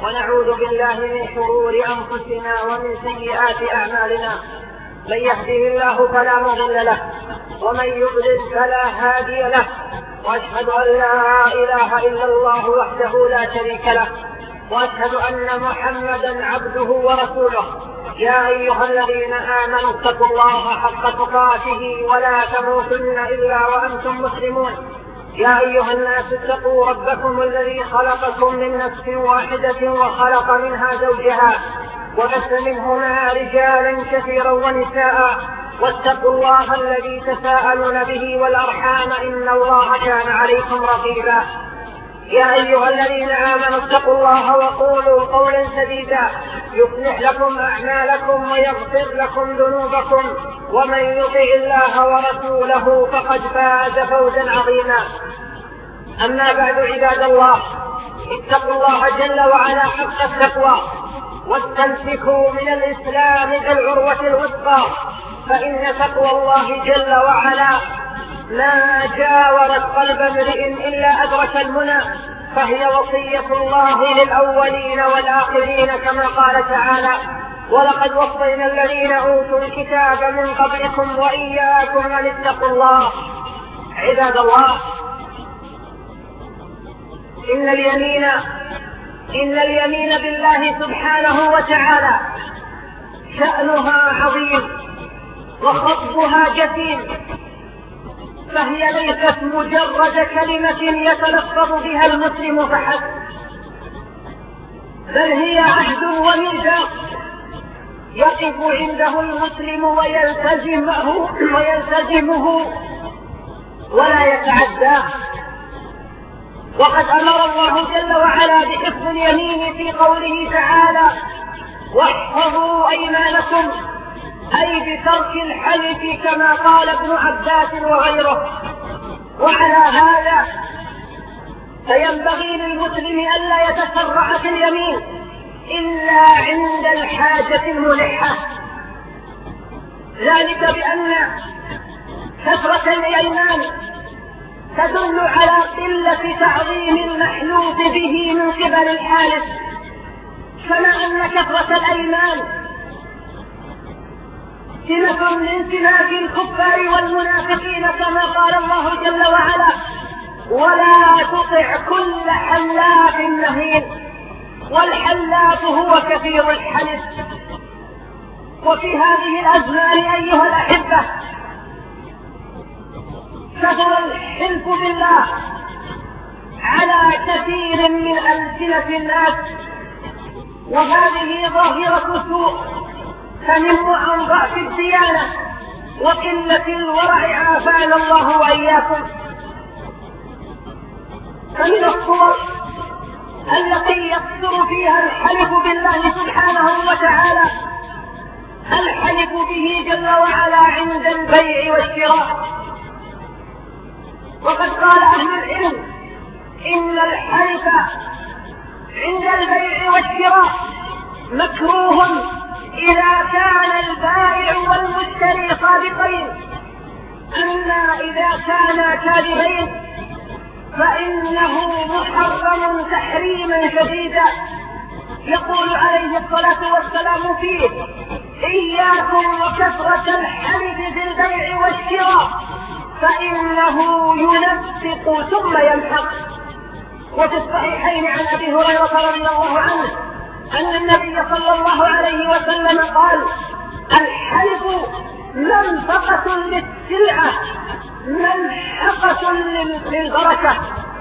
ونعوذ بالله من شرور أنفسنا ومن سيئات أعمالنا. من يهده الله فلا مضل له ومن يضلل فلا هادي له، وأشهد أن لا إله إلا الله وحده لا شريك له، وأشهد أن محمدا عبده ورسوله. يا أيها الذين آمنوا اتقوا الله حق تقاته ولا تموتن إلا وأنتم مسلمون. يا أيها الناس اتقوا ربكم الذي خلقكم من نفس واحدة وخلق منها زوجها وبث منهما رجالا كثيرا ونساء، واتقوا الله الذي تساءلون به والأرحام إن الله كان عليكم رقيبا. يا أيها الذين آمنوا اتقوا الله وقولوا قولا سديدا يصلح لكم أعمالكم ويغفر لكم ذنوبكم، ومن يطع الله ورسوله فقد فاز فوزا عظيما. أما بعد عباد الله، اتقوا الله جل وعلا حق التقوى، واستمسكوا من الإسلام كالعروة الوثقى، فإن تقوى الله جل وعلا ما جاورت قلب امرئ إلا أدرك المنى، فهي وصية الله للأولين والآخرين، كما قال تعالى: ولقد وصينا الذين أوتوا الكتاب من قبلكم وإياكم أن اتقوا الله. عباد الله، إن اليمين بالله سبحانه وتعالى شأنها عظيم وخطبها جسيم، فهي ليست مجرد كلمة يتلفظ بها المسلم فحسب، بل هي عهد وميثاق يقف عنده المسلم ويلتزمه ولا يتعداه. وقد أمر الله جل وعلا بحفظ اليمين في قوله تعالى: واحفظوا أيمانكم، أي بترك الحلف، كما قال ابن عباس وغيره. وعلى هذا فينبغي للمسلم ألا يتسرع في اليمين إلا عند الحاجة الملحة، ذلك بأن كثرة الأيمان تدل على قلة تعظيم المحلوف به من قبل الحالف، كما أن كثرة الأيمان سمة من سمات الكفار والمنافقين، كما قال الله جل وعلا: ولا تطع كل حلاف مهين. والحلاف هو كثير الحلف. وفي هذه الأزمان أيها الأحبة كثر الحلف بالله على كثير من ألسنة الناس، وهذه ظاهرة سوء تنم عن ضعف الديانة وقلة الورع، عافانا الله وإياكم. فمن الصور التي يكثر فيها الحلف بالله سبحانه وتعالى الحلف به جل وعلا عند البيع والشراء. وقد قال أهل العلم إن الحلف عند البيع والشراء مكروه إذا كان البائع والمشتري صادقين، أما إذا كانا كاذبين فإنه محرم تحريما شديدا. يقول عليه الصلاة والسلام فيه: إياكم وكثرة الحلف في البيع والشراء فإنه ينفق ثم يمحق. وفي الصحيحين عن أبي هريرة رضي الله عنه أن النبي صلى الله عليه وسلم قال: الحلف منفقة للسلعة ملحقة للبركة.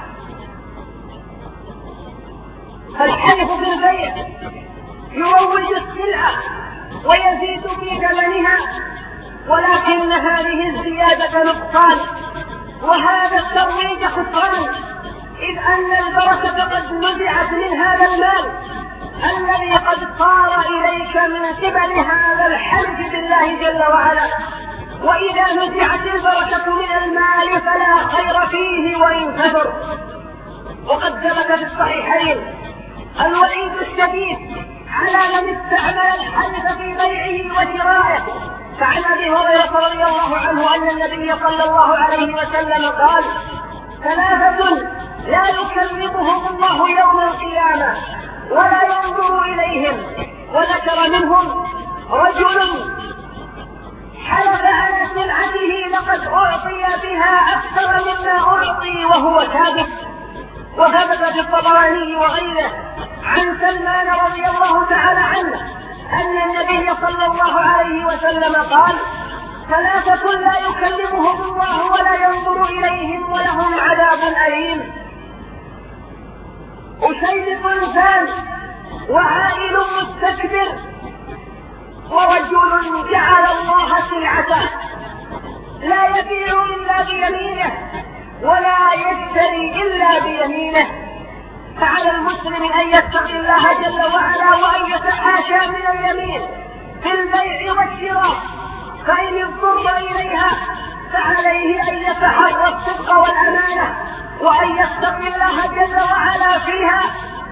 فالحلف بالبيع يروج السلعة ويزيد في ثمنها، ولكن هذه الزيادة نقصان، وهذا الترويج خسران، إذ أن البركة قد نزعت من هذا المال الذي قد صار إليك من قبل هذا الحلف بالله جل وعلا. وإذا نزعت البركة من المال فلا خير فيه وإن كثر. وقد ثبت في الصحيحين الوعيد الشديد على من استعمل الحلف في بيعه وشرائه. فعن أبي هريرة رضي الله عنه أن النبي صلى الله عليه وسلم قال: ثلاثة لا يكلمهم الله يوم القيامة ولا بهم، وذكر منهم رجل حلف على سلعته لقد أعطي بها أكثر مما أعطي وهو كاذب. وثبت في الطبراني وغيره عن سلمان رضي الله تعالى عنه أن النبي صلى الله عليه وسلم قال: ثلاثة لا يكلمهم الله ولا ينظر إليهم ولهم عذاب أليم: أشيب إنسان، وعائل مستكبر، ورجل جعل الله سلعته لا يبيع إلا بيمينه ولا يشتري إلا بيمينه. فعلى المسلم أن يتقي الله جل وعلا وأن يتحاشى من اليمين في البيع والشراء، فإن اضطر إليها فعليه أن يتحرى الصدق والأمانة وأن يتقي الله جل وعلا فيها،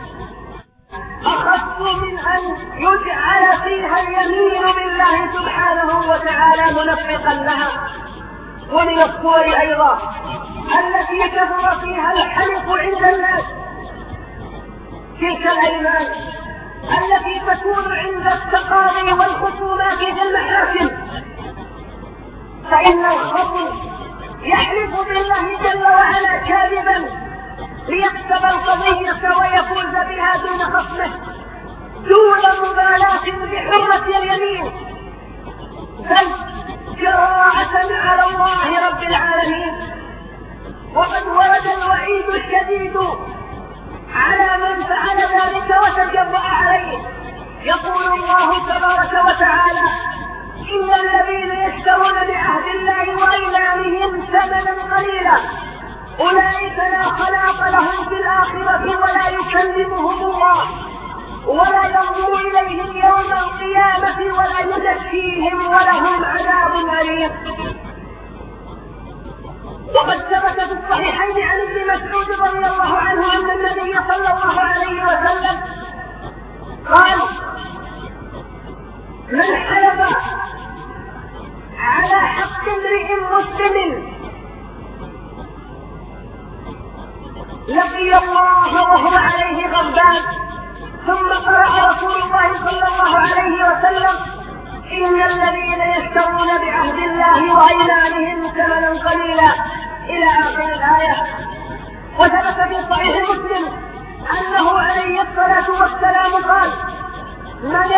أخف من أن يجعل فيها اليمين بالله سبحانه وتعالى منفقا لها. ومن الصور أيضا التي كثر فيها الحلف عند الناس تلك الأيمان التي تكون عند التقاضي والخصومات في المحاكم، فإن الخصم يحلف بالله جل وعلا كاذبا ليكسب القضية ويفوز بها دون خصمه، دون مبالاة بحرمة اليمين، بل جراءة على الله رب العالمين. وقد ورد الوعيد الشديد على من فعل ذلك وتجرأ عليه. يقول الله تبارك وتعالى: إن الذين يشترون بعهد الله وأيمانهم ثمنا قليلا أولئك لا خلاق لهم في الآخرة ولا يكلمهم الله ولا ينظر إليهم يوم القيامة ولا يزكيهم ولهم عذاب أليم. وقد ثبت في الصحيحين عن ابن مسعود رضي الله عنه أن النبي صلى الله عليه وسلم قال: من حلف على حق امرئ مسلم لقي الله وهو عليه غضبان. ثم قرأ رسول الله صلى الله عليه وسلم: إن الذين يشترون بعهد الله وأيمانهم ثمنا قليلا إلى آخر الآية. وثبت في صحيح مسلم أنه عليه الصلاة والسلام قال: من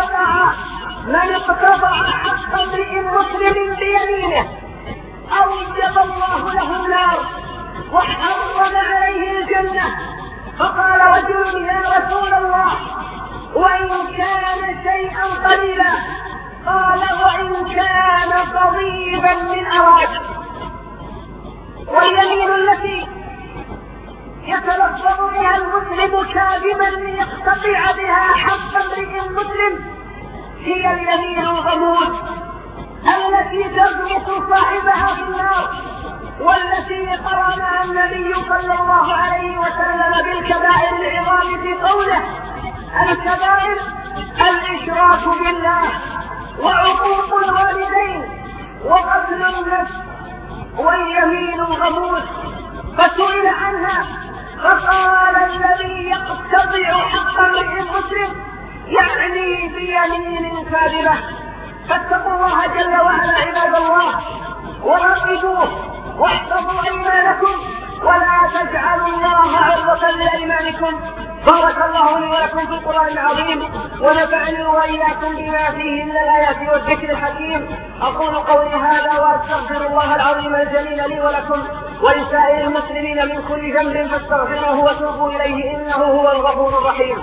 اقتطع حق امرئ مسلم بيمينه أوجب الله له النار وحرم عليه الجنة. فقال رجل: يا رسول الله، وإن كان شيئا قليلا؟ قال: وإن كان طبيبا من أراك. واليمين التي يتلفظ بها المسلم كاذبا ليقتطع بها حق امرئ مسلم هي اليمين الغموس التي تغمس صاحبها في النار، والتي قرنها النبي صلى الله عليه وسلم بالكبائر العظام في قوله: الكبائر الإشراك بالله وعقوق الوالدين وقتل النفس واليمين الغموس. فسئل عنها فقال: الذي يقتطع حق امرئ مسلم يعني بيمين كاذبة. فاتقوا الله جل وعلا عباد الله وراقبوه واحفظوا ايمانكم ولا تجعلوا الله عرضة لايمانكم. بارك الله لي ولكم في القرآن العظيم ونفعني واياكم بما فيه من الايات والذكر الحكيم. اقول قولي هذا واستغفر الله العظيم الجليل لي ولكم ولسائر المسلمين من كل ذنب فاستغفروه وتوبوا اليه انه هو الغفور الرحيم.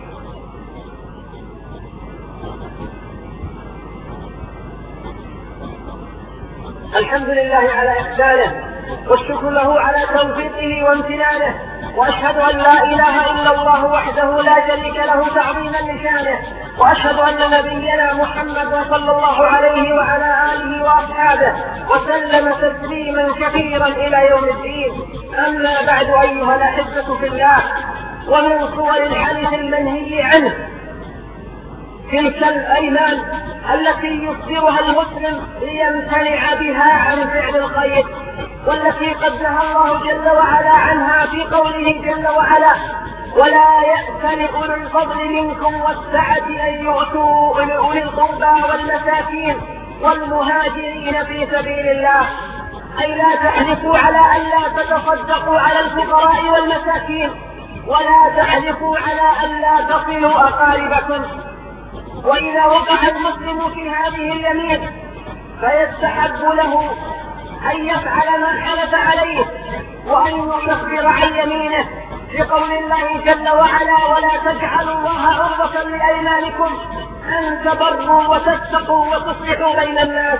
الحمد لله على إحسانه والشكر له على توفيقه وامتنانه، وأشهد أن لا إله إلا الله وحده لا شريك له تعظيما لشانه، وأشهد أن نبينا محمد صلى الله عليه وعلى آله وأصحابه وسلم تسليما كثيرا إلى يوم الدين. أما بعد أيها الأحبة في الله، ومن صور الحديث المنهي عنه تلك الأيمان التي يصدرها المسلم ليمتنع بها عن فعل الخير، والتي قد نهى الله جل وعلا عنها في قوله جل وعلا: ولا يأتل أولو الفضل منكم والسعة أن يؤتوا أولي القربى والمساكين والمهاجرين في سبيل الله، أي لا تحلفوا على أن لا تتصدقوا على الفقراء والمساكين، ولا تحلفوا على أن لا تصلوا أقاربكم. وإذا وقع المسلم في هذه اليمين فيستحب له أن يفعل ما حلف عليه وأن يكفر عن يمينه لقول الله جل وعلا: ولا تجعلوا الله عرضة لأيمانكم أن تبروا وتتقوا وتصلحوا بين الناس،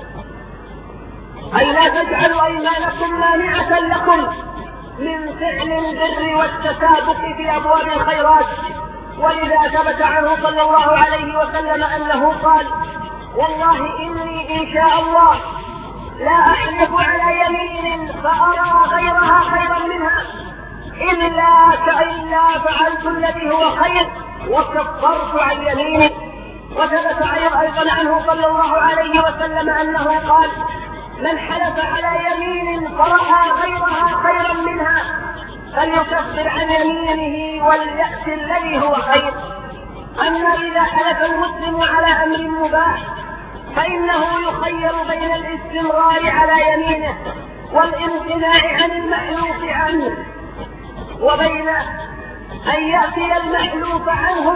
أي لا تجعلوا أيمانكم مانعة لكم من فعل البر والتسابق في أبواب الخيرات. ولذا ثبت عنه صلى الله عليه وسلم أنه قال: والله إني إن شاء الله لا أحلف على يمين فأرى غيرها خيرا منها إلا فعلت الذي هو خير وكفرت عن يميني. وثبت أيضا عنه صلى الله عليه وسلم أنه قال: من حلف على يمين فرأى غيرها خيرا منها فليكفر عن يمينه وليأت الذي هو خير. أما إذا حلف المسلم على أمر مباح فإنه يخير بين الاستمرار على يمينه والامتناع عن المحلوف عنه، وبين أن يأتي المحلوف عنه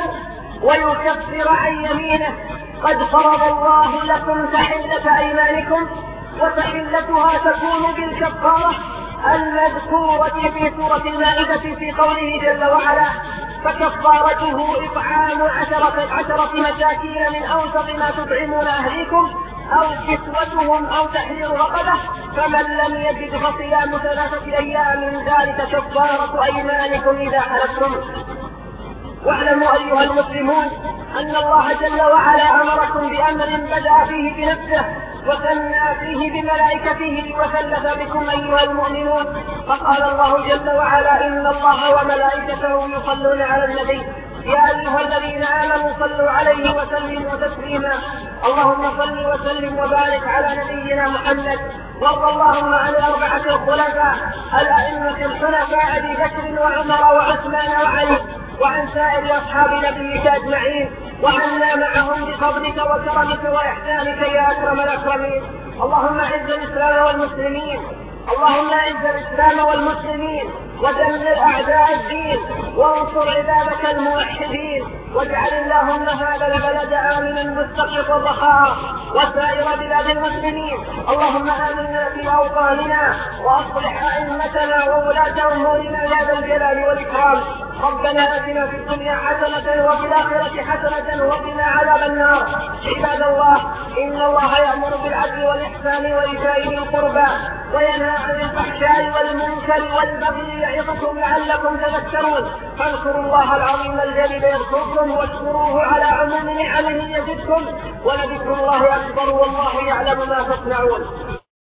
ويكفر عن يمينه. قد فرض الله لكم تحلة أيمانكم، وتحلتها تكون بالكفارة المذكورة في سورة المائدة في قوله جل وعلا: فكفارته إطعام 10 مساكين من أوسط ما تطعمون أهليكم أو كسوتهم أو تحرير رقبة، فمن لم يجد فصيام 3 أيام ذلك كفارة أيمانكم إذا حلفتم. واعلموا أيها المسلمون أن الله جل وعلا أمركم بأمر بدأ فيه بنفسه وثنى فيه بملائكته وثلث بكم أيها المؤمنون، فقال الله جل وعلا: إن الله وملائكته يصلون على النبي يا أيها الذين آمنوا صلوا عليه وسلموا تسليما. اللهم صل وسلم وبارك على نبينا محمد، وارض اللهم عن 4 الخلفاء الأئمة الحنفاء أبي بكر وعمر وعثمان وعلي، وعن سائر أصحاب نبيك أجمعين، وعنا معهم بفضلك وكرمك وإحسانك يا أكرم الأكرمين. اللهم أعز الإسلام والمسلمين، اللهم أعز الإسلام والمسلمين ودمر أعداء الدين وانصر عبادك الموحدين، واجعل اللهم هذا البلد آمنا مستقر الرخاء وسائر بلاد المسلمين. اللهم آمنا في أوطاننا وأصلح أئمتنا وولاة أمورنا يا ذا الجلال والإكرام. ربنا آتنا في الدنيا حسنة وفي الآخرة حسنة وقنا عذاب النار. عباد الله، إن الله يأمر بالعدل والإحسان وإيتاء ذي القربى وينهى عن الفحشاء والمنكر والبغي يعظكم لعلكم تذكرون. فاذكروا الله العظيم الجليل يذكركم واشكروه على عموم نعمه يزدكم، ولذكر الله أكبر والله يعلم ما تصنعون.